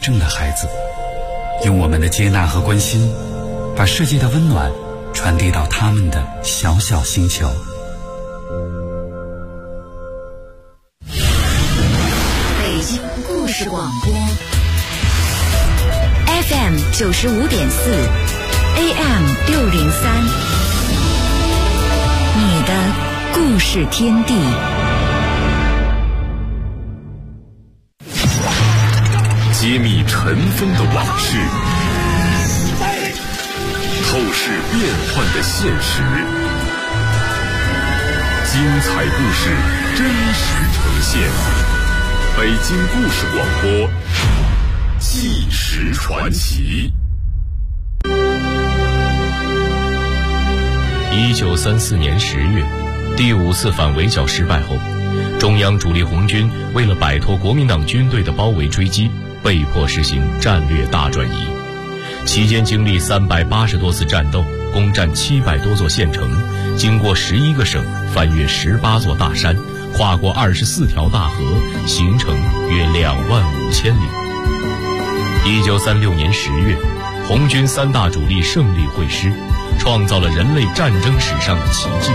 症的孩子，用我们的接纳和关心，把世界的温暖传递到他们的小小星球。 北京故事广播 FM 95.4 AM 603，你的故事天地。 揭秘尘封的往事，透视变幻的现实，精彩故事真实呈现。北京故事广播，纪实传奇。 1934年10月，第5次反围剿失败后，中央主力红军为了摆脱国民党军队的包围追击，被迫实行战略大转移。期间经历380多次战斗，攻占700多座县城，经过11个省，翻越18座大山，跨过24条大河，行程约25000里。1936年10月，红军3大主力胜利会师，创造了人类战争史上的奇迹。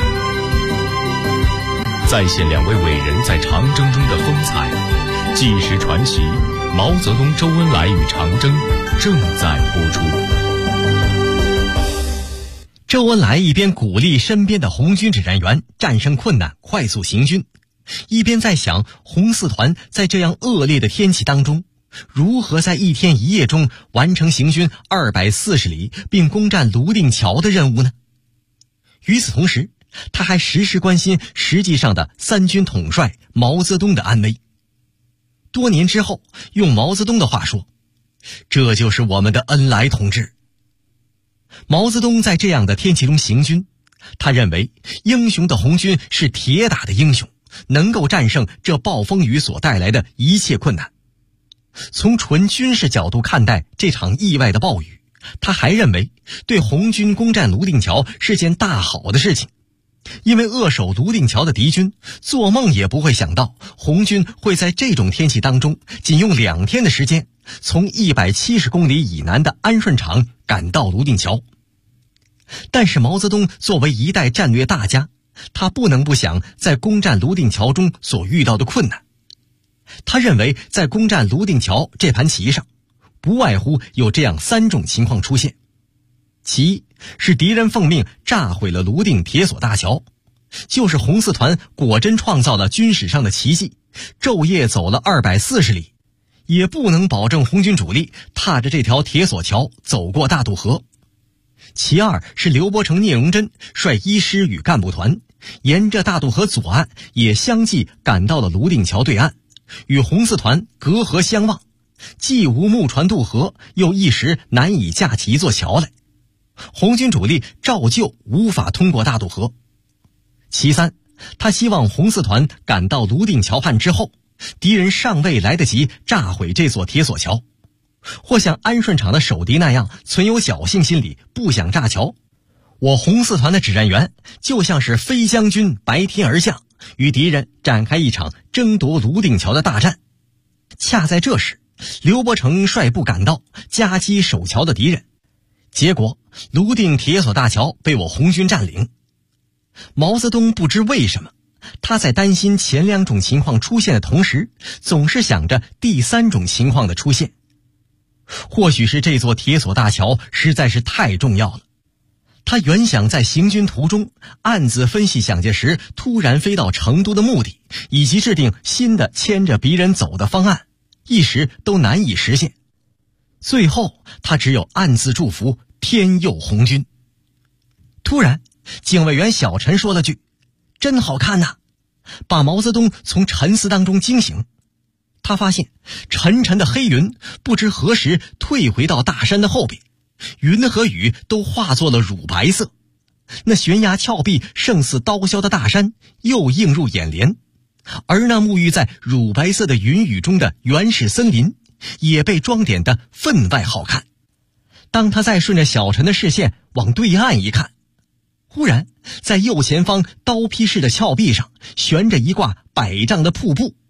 再现2位伟人在长征中的风采，纪实传奇毛泽东、周恩来与长征正在播出。 周恩来一边鼓励身边的红军指战员战胜困难，快速行军，一边在想红四团在这样恶劣的天气当中，如何在1天1夜中完成行军240里并攻占泸定桥的任务呢？与此同时，他还时时关心实际上的3军统帅毛泽东的安危。多年之后，用毛泽东的话说，这就是我们的恩来同志。毛泽东在这样的天气中行军，他认为英雄的红军是铁打的英雄，能够战胜这暴风雨所带来的一切困难。从纯军事角度看待这场意外的暴雨，他还认为对红军攻占泸定桥是件大好的事情，因为扼守泸定桥的敌军做梦也不会想到红军会在这种天气当中仅用2天的时间从170公里以南的安顺场赶到泸定桥。但是毛泽东作为一代战略大家，他不能不想在攻占泸定桥中所遇到的困难。他认为在攻占泸定桥这盘棋上，不外乎有这样3种情况出现。其一是敌人奉命炸毁了泸定铁索大桥，就是红四团果真创造了军史上的奇迹，昼夜走了240里，也不能保证红军主力踏着这条铁索桥走过大渡河。其二是刘伯承、聂荣臻率1师与干部团沿着大渡河左岸也相继赶到了泸定桥对岸，与红四团隔河相望，既无木船渡河，又一时难以架起一座桥来，红军主力照旧无法通过大渡河。其三，他希望红四团赶到泸定桥畔之后，敌人尚未来得及炸毁这座铁索桥，或像安顺场的守敌那样存有侥幸心理，不想炸桥。我红四团的指战员就像是飞将军白天而降，与敌人展开一场争夺泸定桥的大战。恰在这时，刘伯承率部赶到，夹击守桥的敌人，结果泸定铁索大桥被我红军占领。毛泽东不知为什么，他在担心前2种情况出现的同时，总是想着第3种情况的出现。或许是这座铁索大桥实在是太重要了，他原想在行军途中暗自分析蒋介石突然飞到成都的目的，以及制定新的牵着敌人走的方案，一时都难以实现。最后他只有暗自祝福天佑红军。突然警卫员小陈说了句真好看呐，把毛泽东从沉思当中惊醒。他发现沉沉的黑云不知何时退回到大山的后边，云和雨都化作了乳白色，那悬崖峭壁胜似刀削的大山又映入眼帘，而那沐浴在乳白色的云雨中的原始森林也被装点得分外好看。当他再顺着小陈的视线往对岸一看，忽然在右前方刀劈式的峭壁上悬着一挂100丈的瀑布，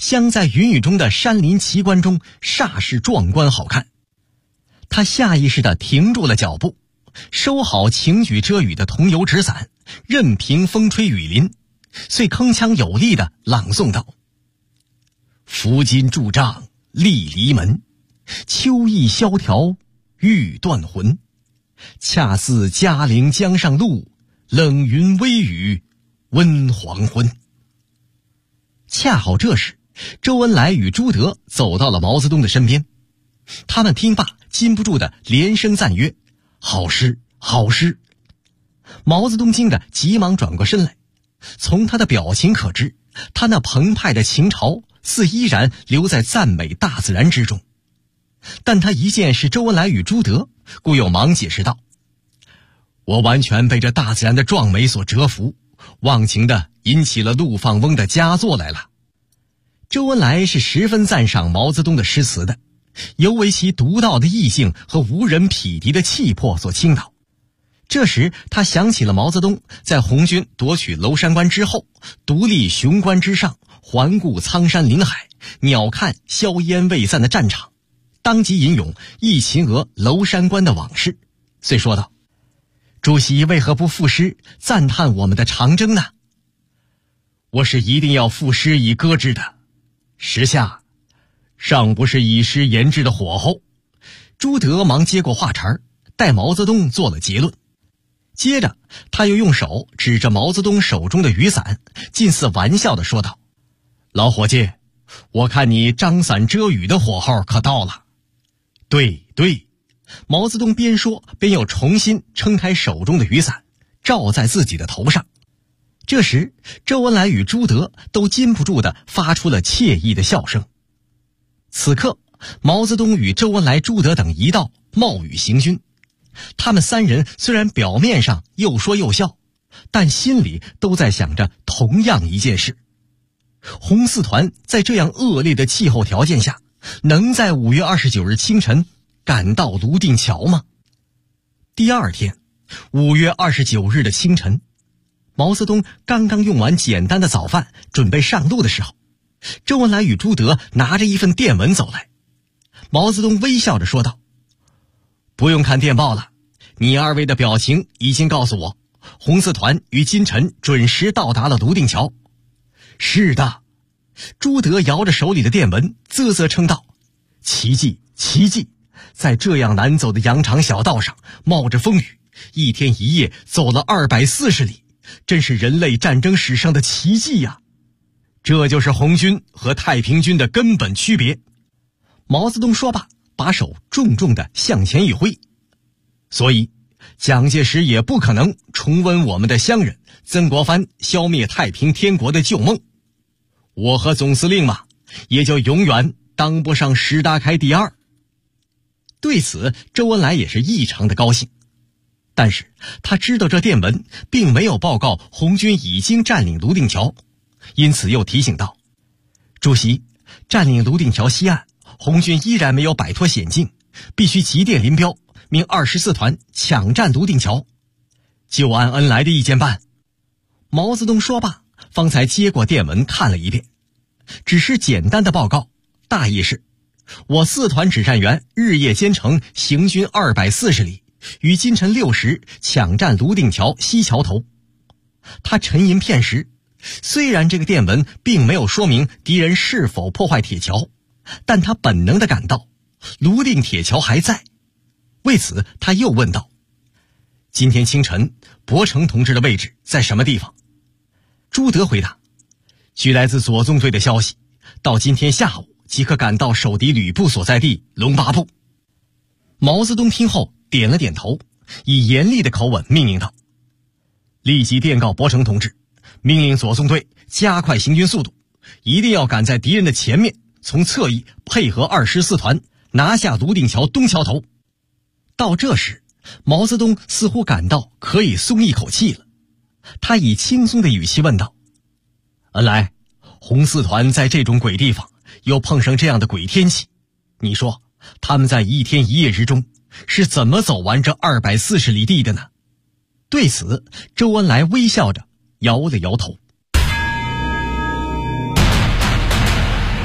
镶在云雨中的山林奇观中煞是壮观好看。他下意识地停住了脚步，收好擎举遮雨的桐油纸伞，任凭风吹雨淋，遂铿锵有力地朗诵道：扶金铸杖立篱门，秋意萧条欲断魂。恰似嘉陵江上路，冷云微雨温黄昏。恰好这时，周恩来与朱德走到了毛泽东的身边，他们听罢禁不住的连声赞曰：好诗好诗。毛泽东惊得急忙转过身来，从他的表情可知，他那澎湃的情潮似依然留在赞美大自然之中。但他一见是周恩来与朱德，故又忙解释道：我完全被这大自然的壮美所折服，忘情地引起了陆放翁的佳作来了。周恩来是十分赞赏毛泽东的诗词的，尤为其独到的意境和无人匹敌的气魄所倾倒。这时他想起了毛泽东在红军夺取娄山关之后，独立雄关之上，环顾苍山林海，鸟瞰硝烟未散的战场，当即吟咏忆秦娥娄山关的往事，遂说道：主席为何不赋诗赞叹我们的长征呢？我是一定要赋诗以歌之的，时下尚不是以诗言志的火候。朱德忙接过话茬，代毛泽东做了结论。接着他又用手指着毛泽东手中的雨伞，近似玩笑地说道：老伙计，我看你张伞遮雨的火候可到了。对对，毛泽东边说边又重新撑开手中的雨伞，罩在自己的头上。这时周恩来与朱德都禁不住地发出了惬意的笑声。此刻毛泽东与周恩来、朱德等一道冒雨行军，他们三人虽然表面上又说又笑，但心里都在想着同样一件事：红四团在这样恶劣的气候条件下，能在5月29日清晨赶到泸定桥吗？第二天5月29日的清晨，毛泽东刚刚用完简单的早饭，准备上路的时候，周恩来与朱德拿着一份电文走来。毛泽东微笑着说道：不用看电报了，你二位的表情已经告诉我，红四团于今晨准时到达了泸定桥。是的，朱德摇着手里的电文啧啧称道：奇迹奇迹，在这样难走的羊肠小道上，冒着风雨，一天一夜走了240里，真是人类战争史上的奇迹呀！这就是红军和太平军的根本区别。毛泽东说罢，把手重重地向前一挥。所以蒋介石也不可能重温我们的乡人曾国藩消灭太平天国的旧梦，我和总司令嘛，也就永远当不上石达开第二。对此周恩来也是异常的高兴，但是他知道这电文并没有报告红军已经占领泸定桥，因此又提醒道：主席，占领泸定桥西岸，红军依然没有摆脱险境，必须急电林彪，命24团抢占泸定桥，就按恩来的意见办。毛泽东说罢，方才接过电文看了一遍，只是简单的报告，大意是：我4团指战员日夜兼程，行军240里，于今晨6时抢占泸定桥西桥头。他沉吟片时，虽然这个电文并没有说明敌人是否破坏铁桥，但他本能地感到泸定铁桥还在。为此他又问道：今天清晨柏成同志的位置在什么地方？朱德回答：据来自左纵队的消息，到今天下午即可赶到守敌旅部所在地龙八部。毛泽东听后点了点头，以严厉的口吻命令道：立即电告柏成同志，命令左纵队加快行军速度，一定要赶在敌人的前面，从侧翼配合24团拿下泸定桥东桥头。到这时，毛泽东似乎感到可以松一口气了，他以轻松的语气问道：恩来，红四团在这种鬼地方，又碰上这样的鬼天气，你说他们在一天一夜之中是怎么走完这240里地的呢？对此周恩来微笑着摇了摇头。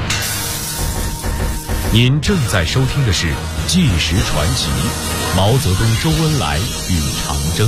您正在收听的是《纪实传奇》，毛泽东、周恩来与长征。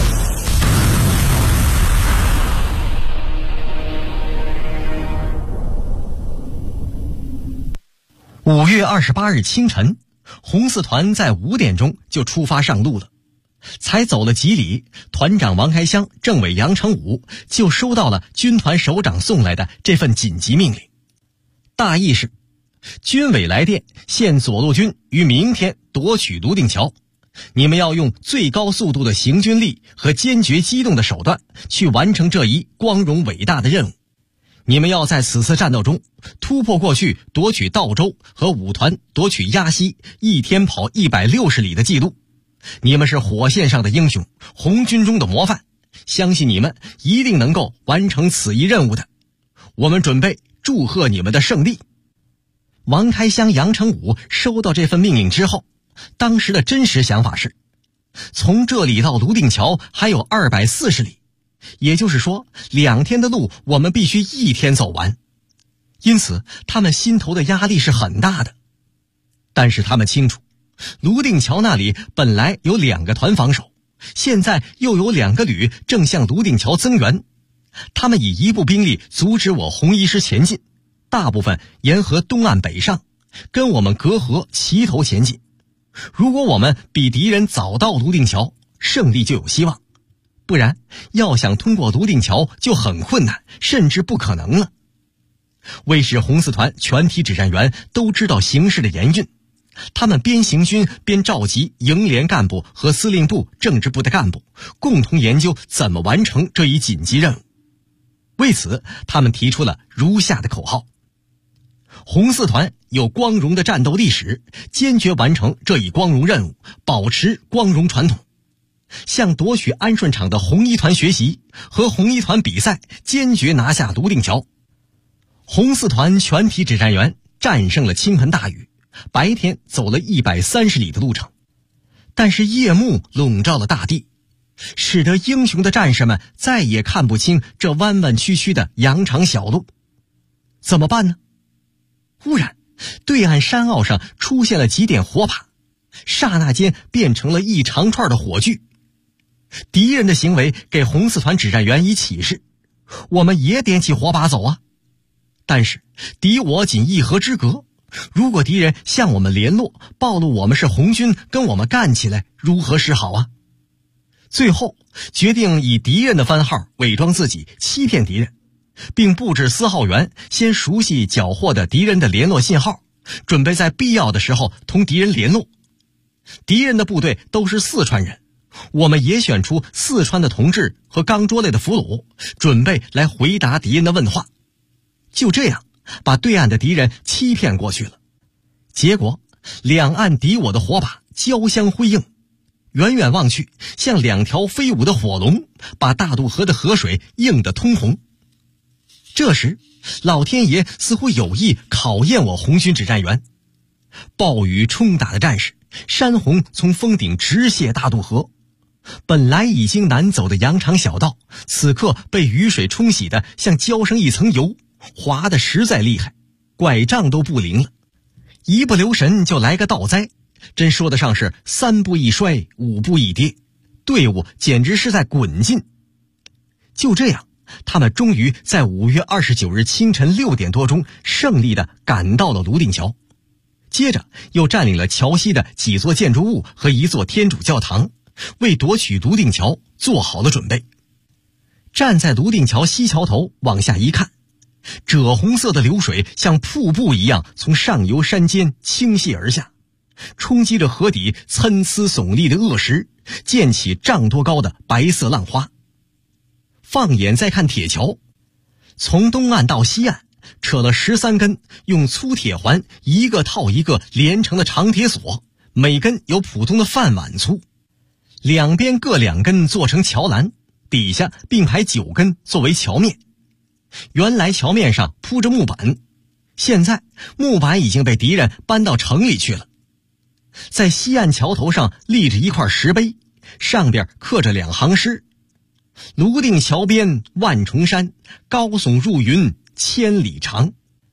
5月28日清晨，红四团在5点钟就出发上路了。才走了几里，团长王开湘、政委杨成武就收到了军团首长送来的这份紧急命令。大意是，军委来电，现左路军于明天夺取泸定桥，你们要用最高速度的行军力和坚决机动的手段去完成这一光荣伟大的任务。你们要在此次战斗中突破过去夺取道州和5团夺取鸭溪一天跑160里的记录。你们是火线上的英雄，红军中的模范，相信你们一定能够完成此一任务的。我们准备祝贺你们的胜利。王开湘、杨成武收到这份命令之后，当时的真实想法是，从这里到泸定桥还有240里，也就是说2天的路我们必须1天走完。因此他们心头的压力是很大的。但是他们清楚，泸定桥那里本来有2个团防守，现在又有2个旅正向泸定桥增援，他们以一部兵力阻止我红一师前进，大部分沿河东岸北上，跟我们隔河齐头前进。如果我们比敌人早到泸定桥，胜利就有希望，不然要想通过泸定桥就很困难，甚至不可能了。为使红四团全体指战员都知道形势的严峻，他们边行军边召集营连干部和司令部政治部的干部，共同研究怎么完成这一紧急任务。为此，他们提出了如下的口号：红四团有光荣的战斗历史，坚决完成这一光荣任务，保持光荣传统。向夺取安顺场的红一团学习，和红一团比赛，坚决拿下泸定桥。红四团全体指战员战胜了倾盆大雨，白天走了130里的路程，但是夜幕笼罩了大地，使得英雄的战士们再也看不清这弯弯曲曲的羊肠小路。怎么办呢？忽然对岸山坳上出现了几点火把，刹那间变成了一长串的火炬。敌人的行为给红四团指战员以启示，我们也点起火把走啊。但是敌我仅1河之隔，如果敌人向我们联络，暴露我们是红军，跟我们干起来，如何是好啊？最后决定以敌人的番号伪装自己，欺骗敌人，并布置司号员先熟悉缴获的敌人的联络信号，准备在必要的时候同敌人联络。敌人的部队都是四川人，我们也选出四川的同志和刚捉来的俘虏，准备来回答敌人的问话。就这样把对岸的敌人欺骗过去了。结果两岸敌我的火把交相辉映，远远望去像2条飞舞的火龙，把大渡河的河水映得通红。这时老天爷似乎有意考验我红军指战员。暴雨冲打的战士，山洪从峰顶直泻大渡河，本来已经难走的羊肠小道，此刻被雨水冲洗得像浇上一层油，滑得实在厉害，拐杖都不灵了，一不留神就来个倒栽，真说得上是3步一摔5步一跌，队伍简直是在滚进。就这样，他们终于在5月29日清晨6点多钟胜利地赶到了泸定桥，接着又占领了桥西的几座建筑物和一座天主教堂，为夺取泸定桥做好了准备。站在泸定桥西桥头往下一看，赭红色的流水像瀑布一样从上游山间倾泻而下，冲击着河底参差耸立的恶石，溅起丈多高的白色浪花。放眼再看铁桥，从东岸到西岸扯了13根用粗铁环一个套一个连成的长铁索，每根有普通的饭碗粗，两边各2根做成桥栏，底下并排9根作为桥面。原来桥面上铺着木板，现在木板已经被敌人搬到城里去了。在西岸桥头上立着一块石碑，上边刻着2行诗：泸定桥边万重山，高耸入云千里长。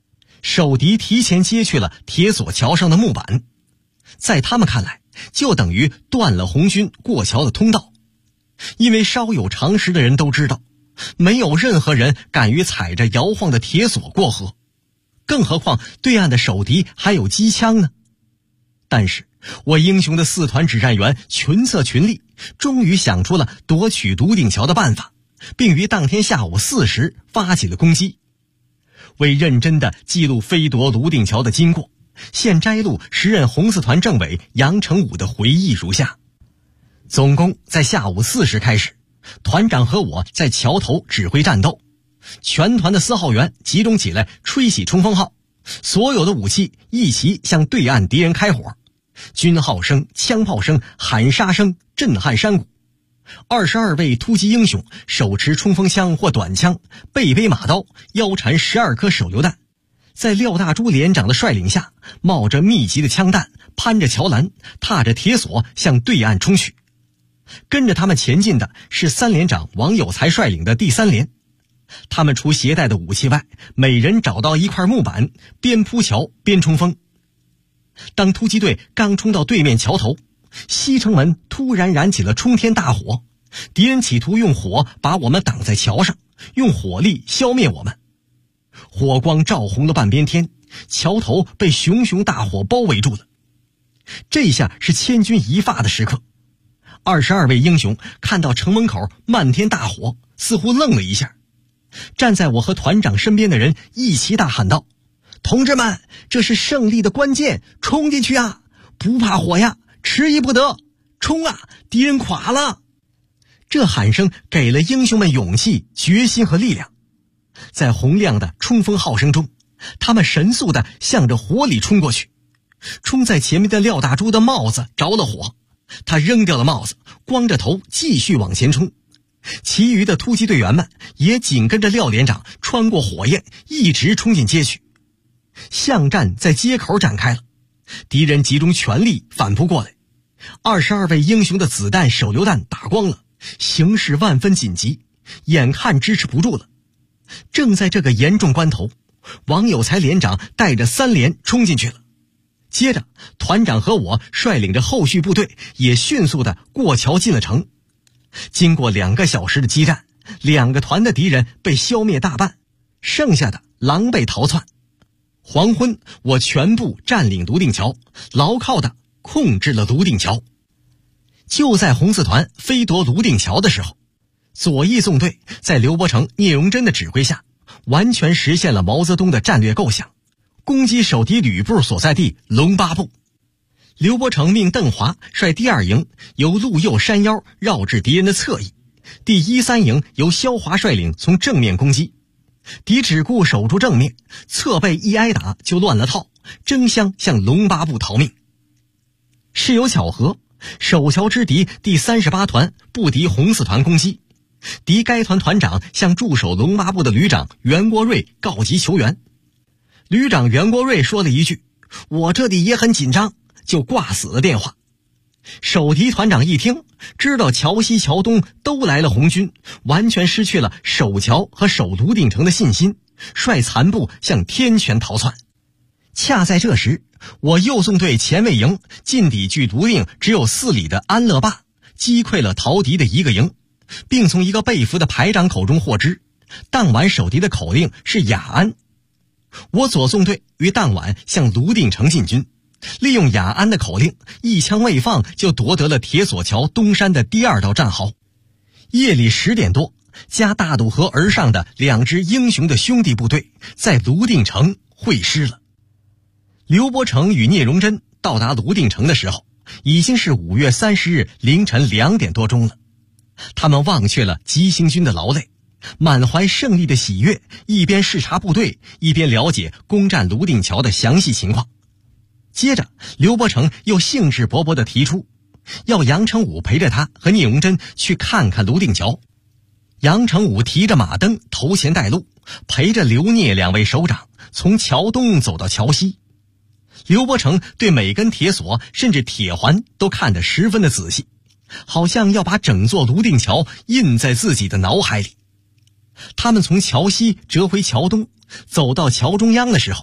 守敌提前揭去了铁索桥上的木板，在他们看来就等于断了红军过桥的通道。因为稍有常识的人都知道，没有任何人敢于踩着摇晃的铁索过河，更何况对岸的守敌还有机枪呢。但是我英雄的4团指战员群策群力，终于想出了夺取卢定桥的办法，并于当天下午4时发起了攻击。为认真地记录飞夺卢定桥的经过，现摘录时任红四团政委杨成武的回忆如下：总攻在下午4时开始，团长和我在桥头指挥战斗，全团的4号员集中起来吹起冲锋号，所有的武器一齐向对岸敌人开火，军号声、枪炮声、喊杀声震撼山谷。22位突击英雄手持冲锋枪或短枪，背背马刀，腰缠12颗手榴弹，在廖大珠连长的率领下，冒着密集的枪弹，攀着桥栏，踏着铁索向对岸冲去。跟着他们前进的是3连长王有才率领的第3连，他们除携带的武器外，每人找到一块木板，边铺桥边冲锋。当突击队刚冲到对面桥头，西城门突然燃起了冲天大火，敌人企图用火把我们挡在桥上，用火力消灭我们。火光照红了半边天，桥头被熊熊大火包围住了。这下是千钧一发的时刻。22位英雄看到城门口漫天大火，似乎愣了一下。站在我和团长身边的人一齐大喊道：同志们，这是胜利的关键，冲进去啊！不怕火呀，迟疑不得，冲啊！敌人垮了！这喊声给了英雄们勇气、决心和力量。在洪亮的冲锋号声中，他们神速地向着火里冲过去。冲在前面的廖大珠的帽子着了火，他扔掉了帽子，光着头继续往前冲。其余的突击队员们也紧跟着廖连长穿过火焰，一直冲进街区。巷战在街口展开了，敌人集中全力反扑过来。22位英雄的子弹、手榴弹打光了，形势万分紧急，眼看支持不住了。正在这个严重关头，王有才连长带着3连冲进去了。接着团长和我率领着后续部队也迅速地过桥进了城。经过2个小时的激战，2个团的敌人被消灭大半，剩下的狼狈逃窜。黄昏，我全部占领卢定桥，牢靠地控制了卢定桥。就在红四团飞夺卢定桥的时候，左翼纵队在刘伯承、聂荣臻的指挥下，完全实现了毛泽东的战略构想，攻击守敌旅部所在地龙八部。刘伯承命邓华率第2营由路右山腰绕至敌人的侧翼，第1、3营由萧华率领从正面攻击。敌只顾守住正面，侧背一挨打就乱了套，争相向龙八部逃命。事有巧合，守桥之敌第38团不敌红四团攻击，敌该团团长向驻守龙八部的旅长袁国瑞告急求援。旅长袁国瑞说了一句：我这里也很紧张，就挂死了电话。守敌团长一听，知道桥西桥东都来了红军，完全失去了守桥和守卢定城的信心，率残部向天泉逃窜。恰在这时，我右纵队前卫营进抵距卢定只有4里的安乐坝，击溃了逃敌的1个营，并从一个被俘的排长口中获知，当晚守敌的口令是雅安。我左纵队于当晚向卢定城进军，利用雅安的口令，一枪未放就夺得了铁索桥东山的第2道战壕。夜里10点多，加大渡河而上的2支英雄的兄弟部队在卢定城会师了。刘伯承与聂荣臻到达卢定城的时候，已经是5月30日凌晨2点多钟了。他们忘却了急行军的劳累，满怀胜利的喜悦，一边视察部队，一边了解攻占卢定桥的详细情况。接着刘伯承又兴致勃勃地提出要杨成武陪着他和聂荣臻去看看卢定桥。杨成武提着马灯头前带路，陪着刘聂2位首长从桥东走到桥西。刘伯承对每根铁索甚至铁环都看得十分的仔细，好像要把整座卢定桥印在自己的脑海里。他们从桥西折回桥东，走到桥中央的时候，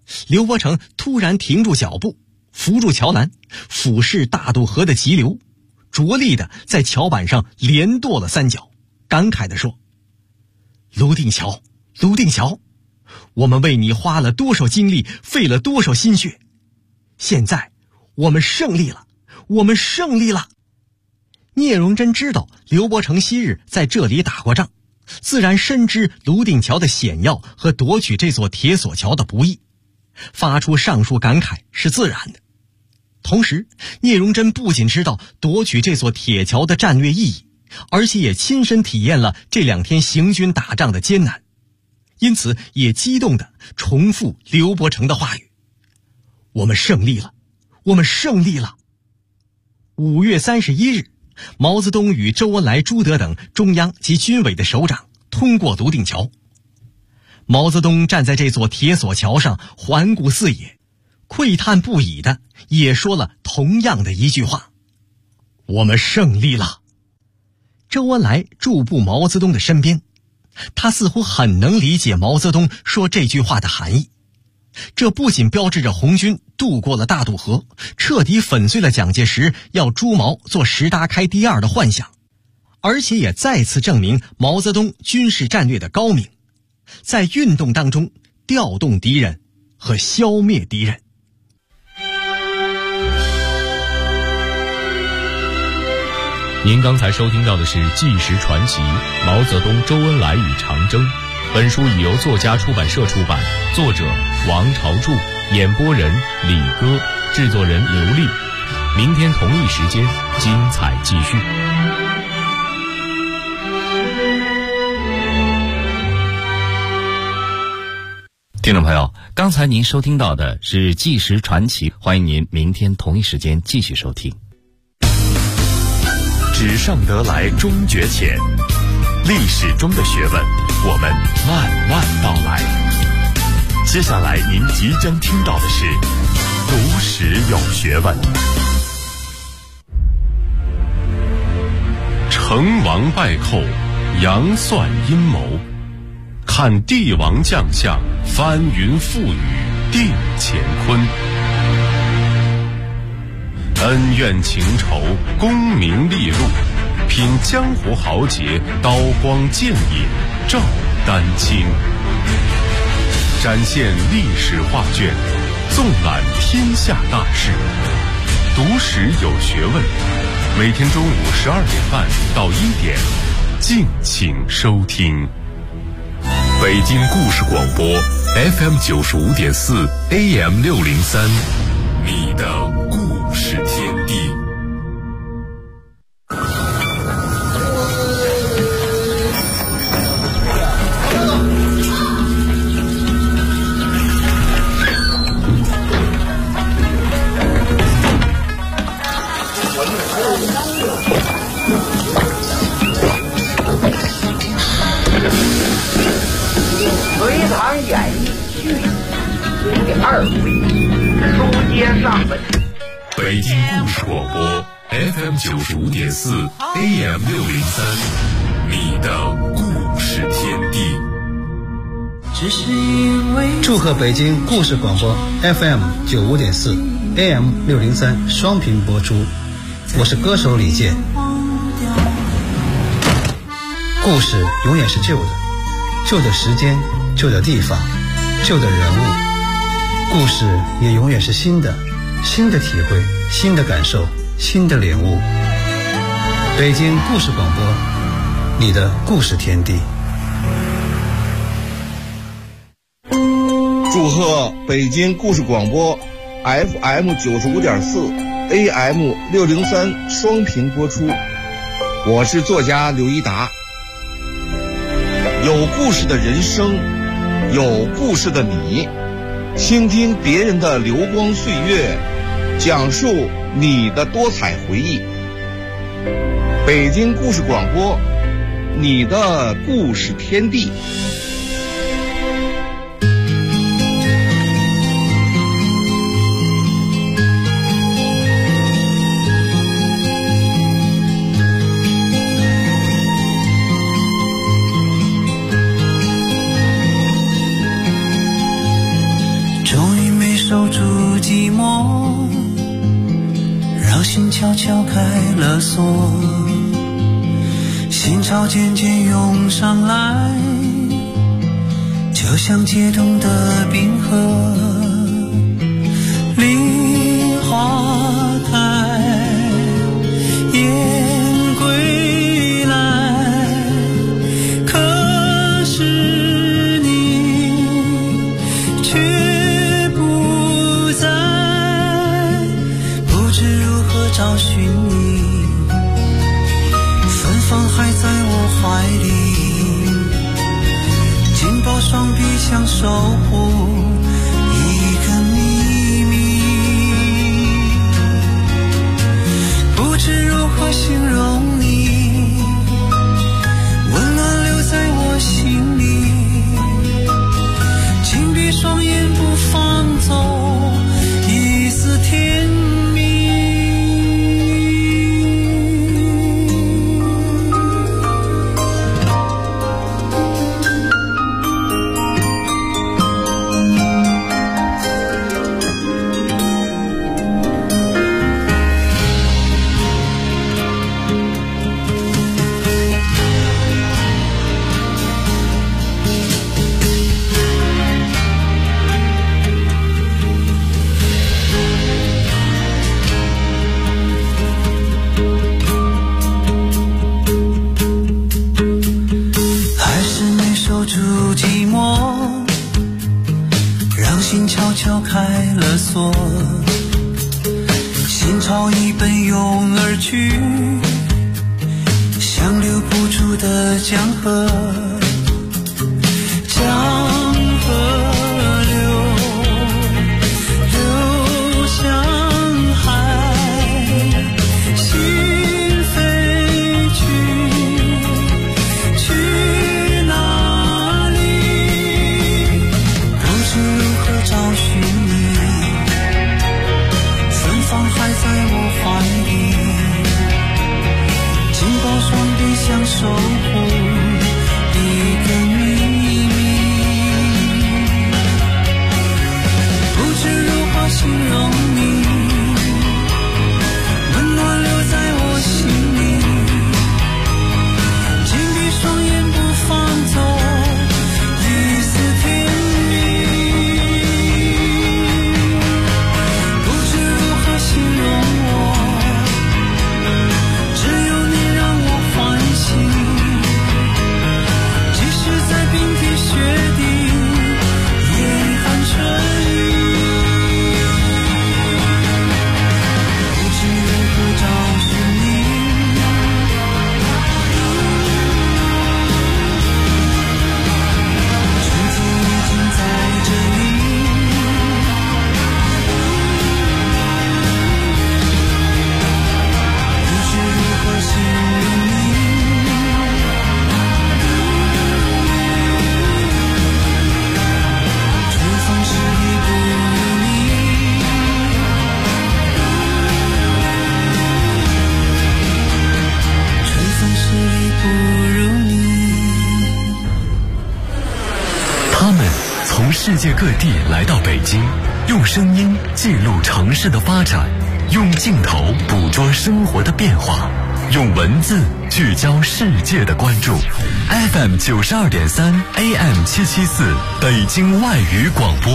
刘伯承突然停住脚步，扶住桥栏，俯视大渡河的急流，着力地在桥板上连跺了3脚，感慨地说：泸定桥，泸定桥，我们为你花了多少精力，费了多少心血，现在我们胜利了，我们胜利了。聂荣臻知道刘伯承昔日在这里打过仗，自然深知泸定桥的险要和夺取这座铁索桥的不易，发出上述感慨是自然的。同时，聂荣臻不仅知道夺取这座铁桥的战略意义，而且也亲身体验了这2天行军打仗的艰难，因此也激动地重复刘伯承的话语：我们胜利了，我们胜利了。5月31日，毛泽东与周恩来、朱德等中央及军委的首长通过泸定桥。毛泽东站在这座铁索桥上环顾四野，喟叹不已的也说了同样的一句话：我们胜利了。周恩来驻步毛泽东的身边，他似乎很能理解毛泽东说这句话的含义。这不仅标志着红军渡过了大渡河，彻底粉碎了蒋介石要朱毛做石达开第2的幻想，而且也再次证明毛泽东军事战略的高明，在运动当中调动敌人和消灭敌人。 您刚才收听到的是《纪实传奇：毛泽东、周恩来与长征》。本书已由作家出版社出版，作者王朝柱，演播人李歌，制作人刘丽。明天同一时间，精彩继续。 听众朋友，刚才您收听到的是《纪实传奇》，欢迎您明天同一时间继续收听。 纸上得来终觉浅，历史中的学问，我们慢慢道来。接下来您即将听到的是读史有学问。成王败寇，杨算阴谋，看帝王将相，翻云覆雨定乾坤。恩怨情仇，功名利禄，品江湖豪杰，刀光剑影，照丹青。展现历史画卷，纵览天下大事。读史有学问，每天中午12点半到1点，敬请收听。北京故事广播 FM 95.4 AM 603，你的故事天地。 隋唐演义续第2回，书接上文。 北京故事广播 FM 95.4 AM 603，你的故事天地。 祝贺北京故事广播 FM 95.4 AM 603双频播出，我是歌手李健。故事永远是旧的，旧的时间，旧的地方，旧的人物。故事也永远是新的，新的体会，新的感受，新的领悟。北京故事广播，你的故事天地。 祝贺北京故事广播 FM 95.4 AM 603双频播出，我是作家刘一达。有故事的人生，有故事的你，倾听别人的流光岁月，讲述你的多彩回忆。北京故事广播，你的故事天地。 终于让心悄悄开了锁，心潮渐渐涌上来，就像解冻的冰河。梨花开，雁归来，可是你却不在，不知如何找寻你，芬芳还在我怀里，紧抱双臂想守护一个秘密，不知如何形容你，温暖留在我心里，紧闭双眼不放走一丝甜蜜。心悄悄开了锁，心潮已奔涌而去，像留不住的江河，江河流向海，心飞去哪里？不知如何找寻你，芬芳还在我怀里，紧抱双臂想守护一个秘密，不知如何形容你，温暖留在我心里，紧闭双眼不放走一丝甜蜜，不知如何形容我，只有你让我欢喜，即使在冰天雪地严寒春雨，不知如何找寻你，春天已经在这里，不知如何形容你，春风十里不如你，春风十里不如你。 他们从世界各地来到北京，用声音记录城市的发展，用镜头捕捉生活的变化，用文字聚焦世界的关注。FM 92.3 AM 774，北京外语广播。